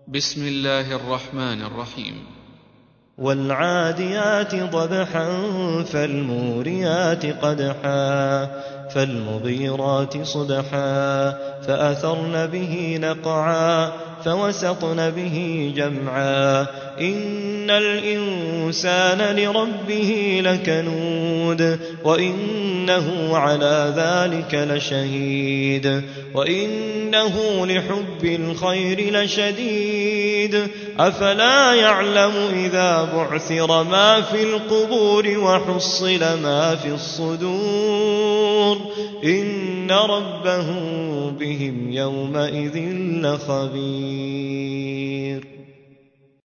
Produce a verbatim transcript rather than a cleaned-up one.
بسم الله الرحمن الرحيم. والعاديات ضبحا فالموريات قدحا فالمغيرات صبحا فأثرن به نقعا فوسطن به جمعا إن الإنسان لربه لكنود وإنه على ذلك لشهيد وإنه لحب الخير لشديد أفلا يعلم إذا بعثر ما في القبور وحصل ما في الصدور إن ربهم بهم يومئذ لخبير.